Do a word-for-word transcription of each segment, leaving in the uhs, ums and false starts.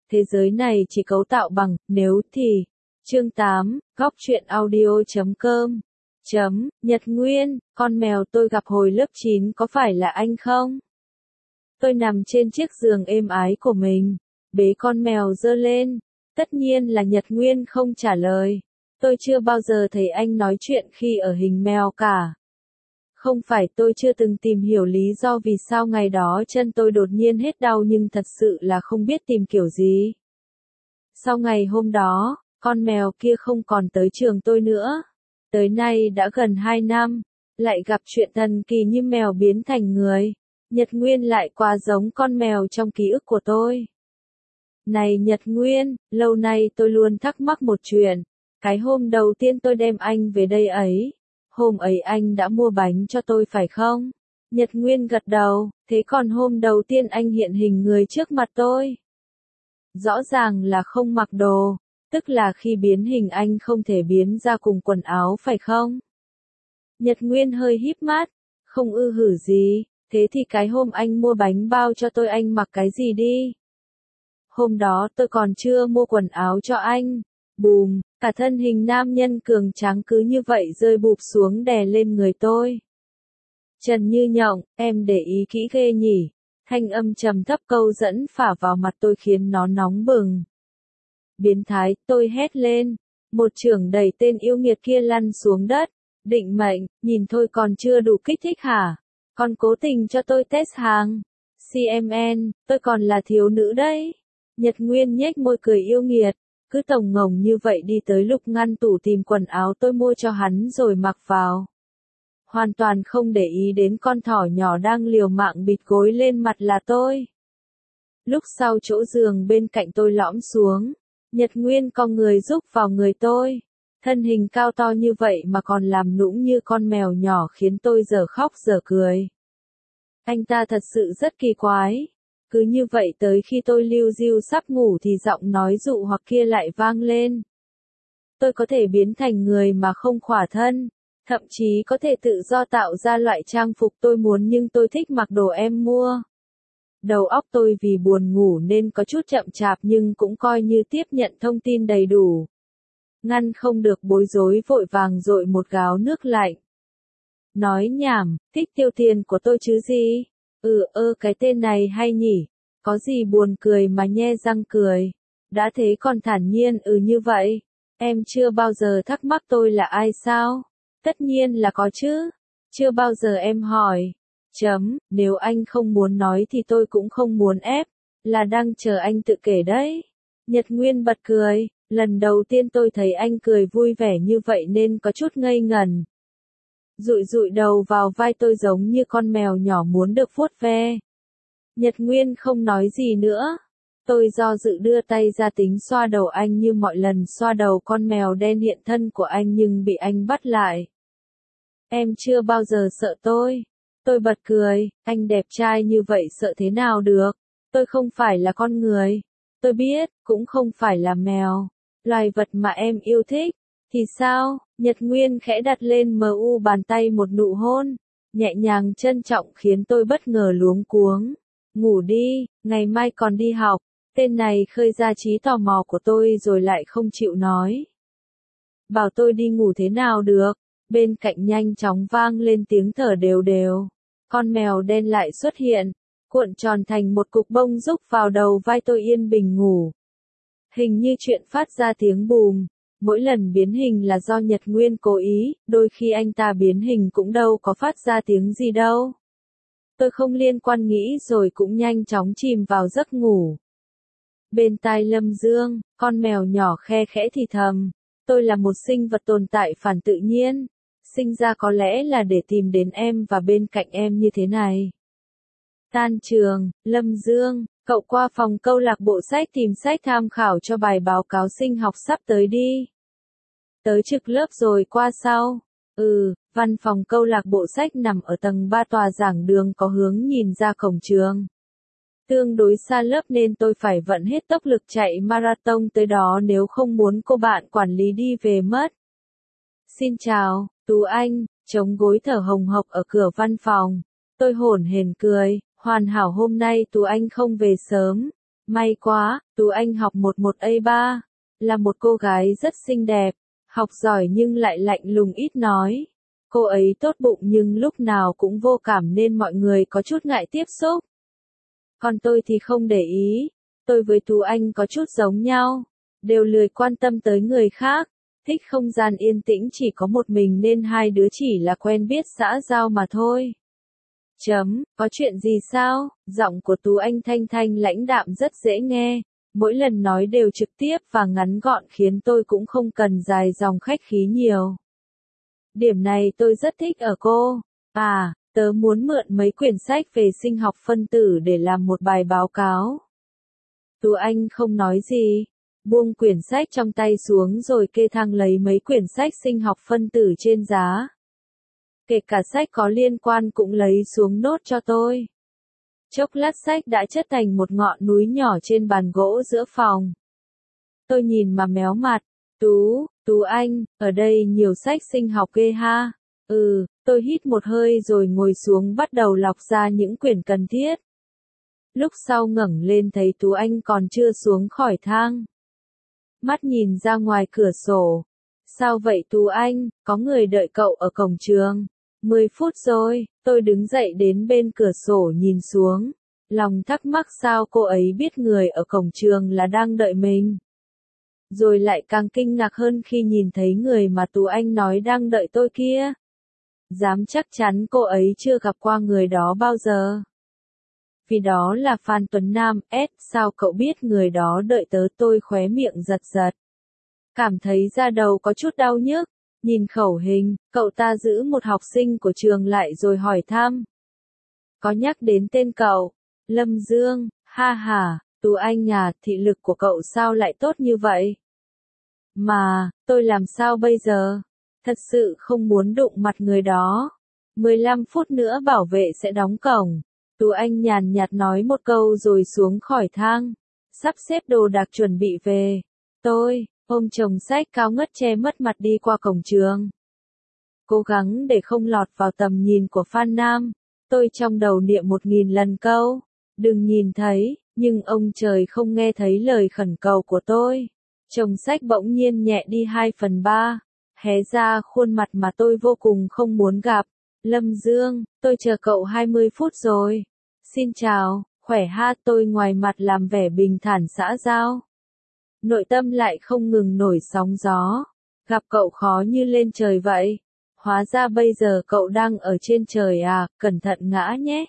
thế giới này chỉ cấu tạo bằng nếu thì. Chương tám, góc truyện audio chấm com. Chấm, Nhật Nguyên, con mèo tôi gặp hồi lớp chín có phải là anh không? Tôi nằm trên chiếc giường êm ái của mình, bế con mèo giơ lên. Tất nhiên là Nhật Nguyên không trả lời. Tôi chưa bao giờ thấy anh nói chuyện khi ở hình mèo cả. Không phải tôi chưa từng tìm hiểu lý do vì sao ngày đó chân tôi đột nhiên hết đau nhưng thật sự là không biết tìm kiểu gì. Sau ngày hôm đó, con mèo kia không còn tới trường tôi nữa. Tới nay đã gần hai năm, lại gặp chuyện thần kỳ như mèo biến thành người. Nhật Nguyên lại quá giống con mèo trong ký ức của tôi. Này Nhật Nguyên, lâu nay tôi luôn thắc mắc một chuyện. Cái hôm đầu tiên tôi đem anh về đây ấy, hôm ấy anh đã mua bánh cho tôi phải không? Nhật Nguyên gật đầu, thế còn hôm đầu tiên anh hiện hình người trước mặt tôi? Rõ ràng là không mặc đồ, tức là khi biến hình anh không thể biến ra cùng quần áo phải không? Nhật Nguyên hơi híp mắt, không ư hử gì, thế thì cái hôm anh mua bánh bao cho tôi anh mặc cái gì đi? Hôm đó tôi còn chưa mua quần áo cho anh. Bùm, cả thân hình nam nhân cường tráng cứ như vậy rơi bụp xuống đè lên người tôi. Trần Như Nhộng, em để ý kỹ ghê nhỉ? Thanh âm trầm thấp câu dẫn phả vào mặt tôi khiến nó nóng bừng. Biến thái, tôi hét lên. Một chưởng đẩy tên yêu nghiệt kia lăn xuống đất. Định mệnh, nhìn thôi còn chưa đủ kích thích hả? Còn cố tình cho tôi test hàng. xê em en, tôi còn là thiếu nữ đấy. Nhật Nguyên nhếch môi cười yêu nghiệt. Cứ tổng ngồng như vậy đi tới lúc ngăn tủ tìm quần áo tôi mua cho hắn rồi mặc vào. Hoàn toàn không để ý đến con thỏ nhỏ đang liều mạng bịt gối lên mặt là tôi. Lúc sau chỗ giường bên cạnh tôi lõm xuống, Nhật Nguyên cong người rúc vào người tôi. Thân hình cao to như vậy mà còn làm nũng như con mèo nhỏ khiến tôi giờ khóc giờ cười. Anh ta thật sự rất kỳ quái. Cứ như vậy tới khi tôi lưu diêu sắp ngủ thì giọng nói dụ hoặc kia lại vang lên. Tôi có thể biến thành người mà không khỏa thân, thậm chí có thể tự do tạo ra loại trang phục tôi muốn nhưng tôi thích mặc đồ em mua. Đầu óc tôi vì buồn ngủ nên có chút chậm chạp nhưng cũng coi như tiếp nhận thông tin đầy đủ. Ngăn không được bối rối vội vàng dội một gáo nước lạnh. Nói nhảm, thích tiêu tiền của tôi chứ gì? Ừ ơ cái tên này hay nhỉ, có gì buồn cười mà nhe răng cười, đã thế còn thản nhiên ừ như vậy, em chưa bao giờ thắc mắc tôi là ai sao? Tất nhiên là có chứ, chưa bao giờ em hỏi, chấm, nếu anh không muốn nói thì tôi cũng không muốn ép, là đang chờ anh tự kể đấy. Nhật Nguyên bật cười, lần đầu tiên tôi thấy anh cười vui vẻ như vậy nên có chút ngây ngẩn. Dụi dụi đầu vào vai tôi giống như con mèo nhỏ muốn được vuốt ve. Nhật Nguyên không nói gì nữa. Tôi do dự đưa tay ra tính xoa đầu anh như mọi lần xoa đầu con mèo đen hiện thân của anh nhưng bị anh bắt lại. Em chưa bao giờ sợ tôi. Tôi bật cười, anh đẹp trai như vậy sợ thế nào được. Tôi không phải là con người. Tôi biết, cũng không phải là mèo. Loài vật mà em yêu thích. Thì sao? Nhật Nguyên khẽ đặt lên mờ u bàn tay một nụ hôn, nhẹ nhàng trân trọng khiến tôi bất ngờ luống cuống. Ngủ đi, ngày mai còn đi học. Tên này khơi ra trí tò mò của tôi rồi lại không chịu nói. Bảo tôi đi ngủ thế nào được? Bên cạnh nhanh chóng vang lên tiếng thở đều đều. Con mèo đen lại xuất hiện, cuộn tròn thành một cục bông rúc vào đầu vai tôi yên bình ngủ. Hình như chuyện phát ra tiếng bùm. Mỗi lần biến hình là do Nhật Nguyên cố ý, đôi khi anh ta biến hình cũng đâu có phát ra tiếng gì đâu. Tôi không liên quan nghĩ rồi cũng nhanh chóng chìm vào giấc ngủ. Bên tai Lâm Dương, con mèo nhỏ khe khẽ thì thầm, tôi là một sinh vật tồn tại phản tự nhiên, sinh ra có lẽ là để tìm đến em và bên cạnh em như thế này. Tan trường, Lâm Dương, cậu qua phòng câu lạc bộ sách tìm sách tham khảo cho bài báo cáo sinh học sắp tới đi. Tới trực lớp rồi qua sau. Ừ, văn phòng câu lạc bộ sách nằm ở tầng ba tòa giảng đường có hướng nhìn ra cổng trường. Tương đối xa lớp nên tôi phải vận hết tốc lực chạy marathon tới đó nếu không muốn cô bạn quản lý đi về mất. Xin chào, Tú Anh, chống gối thở hồng hộc ở cửa văn phòng. Tôi hổn hển cười, hoàn hảo hôm nay Tú Anh không về sớm. May quá, Tú Anh học một một A ba, là một cô gái rất xinh đẹp, học giỏi nhưng lại lạnh lùng ít nói. Cô ấy tốt bụng nhưng lúc nào cũng vô cảm nên mọi người có chút ngại tiếp xúc. Còn tôi thì không để ý, tôi với Tú Anh có chút giống nhau, đều lười quan tâm tới người khác, thích không gian yên tĩnh chỉ có một mình nên hai đứa chỉ là quen biết xã giao mà thôi. Chấm, có chuyện gì sao? Giọng của Tú Anh thanh thanh lãnh đạm rất dễ nghe, mỗi lần nói đều trực tiếp và ngắn gọn khiến tôi cũng không cần dài dòng khách khí nhiều. Điểm này tôi rất thích ở cô. À, tớ muốn mượn mấy quyển sách về sinh học phân tử để làm một bài báo cáo. Tú Anh không nói gì, buông quyển sách trong tay xuống rồi kê thang lấy mấy quyển sách sinh học phân tử trên giá. Kể cả sách có liên quan cũng lấy xuống nốt cho tôi. Chốc lát sách đã chất thành một ngọn núi nhỏ trên bàn gỗ giữa phòng. Tôi nhìn mà méo mặt, Tú, Tú Anh, ở đây nhiều sách sinh học ghê ha. Ừ, tôi hít một hơi rồi ngồi xuống bắt đầu lọc ra những quyển cần thiết. Lúc sau ngẩng lên thấy Tú Anh còn chưa xuống khỏi thang. Mắt nhìn ra ngoài cửa sổ. Sao vậy Tú Anh, có người đợi cậu ở cổng trường. Mười phút rồi, tôi đứng dậy đến bên cửa sổ nhìn xuống. Lòng thắc mắc sao cô ấy biết người ở cổng trường là đang đợi mình. Rồi lại càng kinh ngạc hơn khi nhìn thấy người mà Tú Anh nói đang đợi tôi kia. Dám chắc chắn cô ấy chưa gặp qua người đó bao giờ. Vì đó là Phan Tuấn Nam, S, sao cậu biết người đó đợi tớ? Tôi khóe miệng giật giật. Cảm thấy da đầu có chút đau nhức, nhìn khẩu hình, cậu ta giữ một học sinh của trường lại rồi hỏi thăm. Có nhắc đến tên cậu, Lâm Dương, ha ha, Tú Anh à, thị lực của cậu sao lại tốt như vậy? Mà, tôi làm sao bây giờ? Thật sự không muốn đụng mặt người đó. mười lăm phút nữa bảo vệ sẽ đóng cổng. Tú Anh nhàn nhạt nói một câu rồi xuống khỏi thang. Sắp xếp đồ đạc chuẩn bị về. Tôi, ôm chồng sách cao ngất che mất mặt đi qua cổng trường. Cố gắng để không lọt vào tầm nhìn của Phan Nam. Tôi trong đầu niệm một nghìn lần câu. Đừng nhìn thấy, nhưng ông trời không nghe thấy lời khẩn cầu của tôi. Chồng sách bỗng nhiên nhẹ đi hai phần ba. Hé ra khuôn mặt mà tôi vô cùng không muốn gặp. Lâm Dương, tôi chờ cậu hai mươi phút rồi. Xin chào, khỏe ha, tôi ngoài mặt làm vẻ bình thản xã giao. Nội tâm lại không ngừng nổi sóng gió. Gặp cậu khó như lên trời vậy. Hóa ra bây giờ cậu đang ở trên trời à, cẩn thận ngã nhé.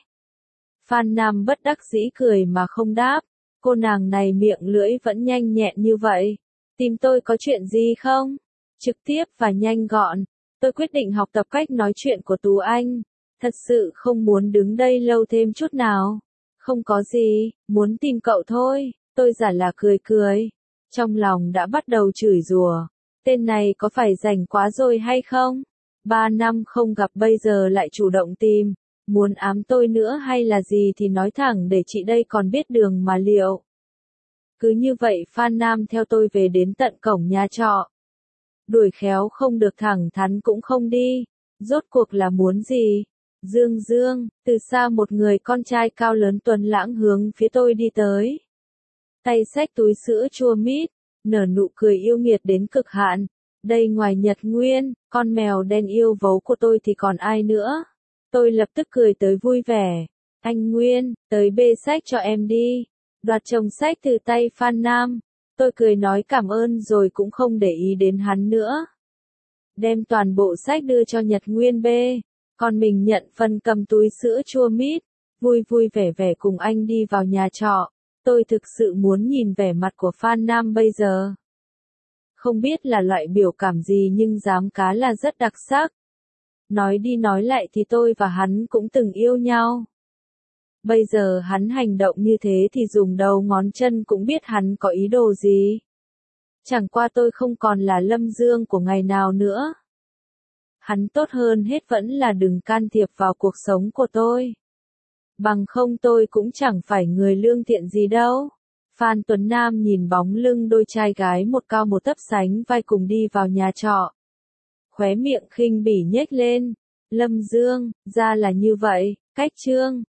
Phan Nam bất đắc dĩ cười mà không đáp. Cô nàng này miệng lưỡi vẫn nhanh nhẹn như vậy. Tìm tôi có chuyện gì không? Trực tiếp và nhanh gọn. Tôi quyết định học tập cách nói chuyện của Tú Anh. Thật sự không muốn đứng đây lâu thêm chút nào. Không có gì, muốn tìm cậu thôi. Tôi giả là cười cười. Trong lòng đã bắt đầu chửi rủa. Tên này có phải rảnh quá rồi hay không? Ba năm không gặp bây giờ lại chủ động tìm. Muốn ám tôi nữa hay là gì thì nói thẳng để chị đây còn biết đường mà liệu. Cứ như vậy Phan Nam theo tôi về đến tận cổng nhà trọ. Đuổi khéo không được thẳng thắn cũng không đi. Rốt cuộc là muốn gì? Dương Dương, từ xa một người con trai cao lớn tuấn lãng hướng phía tôi đi tới. Tay xách túi sữa chua mít, nở nụ cười yêu nghiệt đến cực hạn. Đây ngoài Nhật Nguyên, con mèo đen yêu vấu của tôi thì còn ai nữa? Tôi lập tức cười tới vui vẻ. Anh Nguyên, tới bê sách cho em đi. Đoạt chồng sách từ tay Phan Nam. Tôi cười nói cảm ơn rồi cũng không để ý đến hắn nữa. Đem toàn bộ sách đưa cho Nhật Nguyên bê. Còn mình nhận phần cầm túi sữa chua mít. Vui vui vẻ vẻ cùng anh đi vào nhà trọ. Tôi thực sự muốn nhìn vẻ mặt của Phan Nam bây giờ. Không biết là loại biểu cảm gì nhưng dám cá là rất đặc sắc. Nói đi nói lại thì tôi và hắn cũng từng yêu nhau. Bây giờ hắn hành động như thế thì dùng đầu ngón chân cũng biết hắn có ý đồ gì. Chẳng qua tôi không còn là Lâm Dương của ngày nào nữa. Hắn tốt hơn hết vẫn là đừng can thiệp vào cuộc sống của tôi. Bằng không tôi cũng chẳng phải người lương thiện gì đâu. Phan Tuấn Nam nhìn bóng lưng đôi trai gái một cao một thấp sánh vai cùng đi vào nhà trọ. Khóe miệng khinh bỉ nhếch lên. Lâm Dương, ra là như vậy, cách chương.